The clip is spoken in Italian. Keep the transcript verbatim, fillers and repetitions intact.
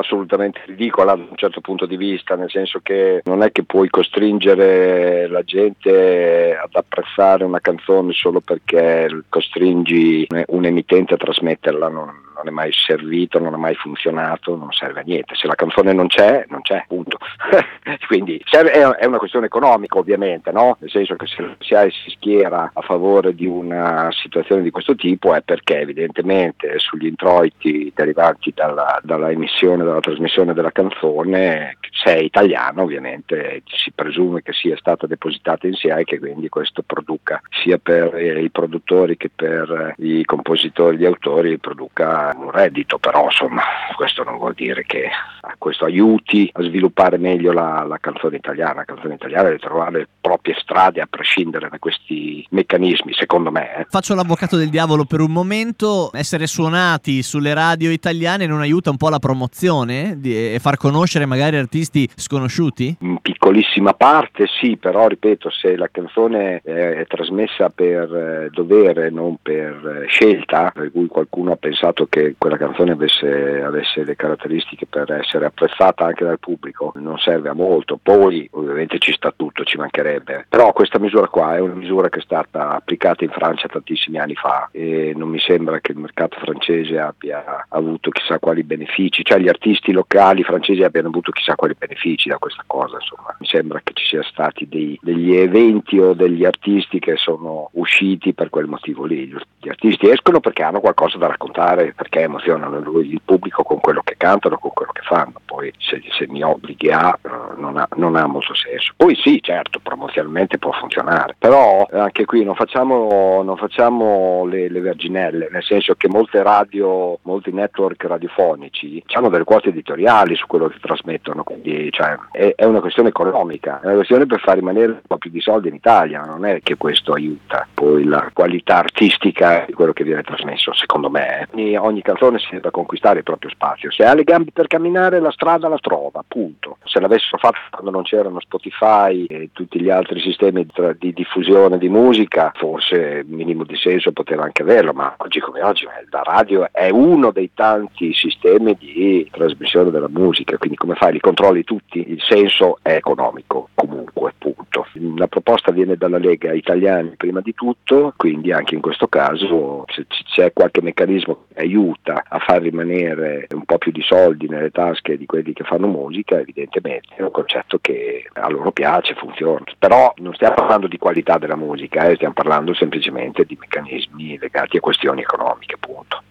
assolutamente ridicola da un certo punto di vista, nel senso che non è che puoi costringere la gente ad apprezzare una canzone solo perché costringi un emittente a trasmetterla. Non, non è mai servito, non è mai funzionato, non serve a niente. Se la canzone non c'è, non c'è, punto. Quindi serve, è una questione economica, ovviamente, no? Nel senso che se si si schiera a favore di una situazione di questo tipo è perché evidentemente sugli introiti derivanti dalla, dalla emissione, dalla trasmissione della canzone, se è italiano ovviamente si presume che sia stata depositata in S I A E, che quindi questo produca sia per i produttori che per i compositori, gli autori, produca un reddito. Però insomma questo non vuol dire che questo aiuti a sviluppare meglio la, la canzone italiana. La canzone italiana deve trovare le proprie strade a prescindere da questi meccanismi, secondo me. Eh. Faccio l'avvocato del diavolo per un momento. Essere suonati sulle radio italiane non aiuta un po' la promozione di, e far conoscere magari artisti sconosciuti? In piccolissima parte sì, però ripeto, se la canzone è, è trasmessa per eh, dovere, non per eh, scelta, per cui qualcuno ha pensato che quella canzone avesse, avesse le caratteristiche per essere apprezzata anche dal pubblico, non serve a molto. Poi ovviamente ci sta tutto, ci mancherebbe, però questa misura qua è una misura che è stata applicata in Francia tantissimi anni fa e non mi sembra che il mercato francese abbia avuto chissà quali benefici, cioè gli artisti locali francesi abbiano avuto chissà quali benefici da questa cosa. Insomma, mi sembra che ci sia stati dei, degli eventi o degli artisti che sono usciti per quel motivo lì. Gli artisti escono perché hanno qualcosa da raccontare, perché emozionano il pubblico con quello che cantano, con quello che fanno. Poi se, se mi obblighi a non, ha non ha molto senso. Poi sì, certo, promozionalmente può funzionare, però anche qui non facciamo, non facciamo le, le verginelle, nel senso che molte radio, molti network radiofonici hanno delle quote editoriali su quello che trasmettono, quindi cioè, è, è una questione economica, è una questione per far rimanere un po' più di soldi in Italia, non è che questo aiuta poi la qualità artistica di quello che viene trasmesso, secondo me. Ogni, ogni canzone si deve conquistare il proprio spazio, se ha le gambe per camminare la strada la trova, punto. Se l'avessero fatto quando non c'erano Spotify e tutti gli altri sistemi di diffusione di musica, forse minimo di senso poteva anche averlo, ma oggi come oggi la radio è uno dei tanti sistemi di trasmissione della musica, quindi come fai? Li controlli tutti? Il senso è economico comunque, punto. La proposta viene dalla Lega Italiani prima di tutto, quindi anche in questo caso se c'è qualche meccanismo che aiuta a far rimanere un po' più di soldi nelle tasche di quelli che fanno musica, evidentemente è un concetto che a loro piace, funziona. Però non stiamo parlando di qualità della musica, eh, stiamo parlando semplicemente di meccanismi legati a questioni economiche, punto.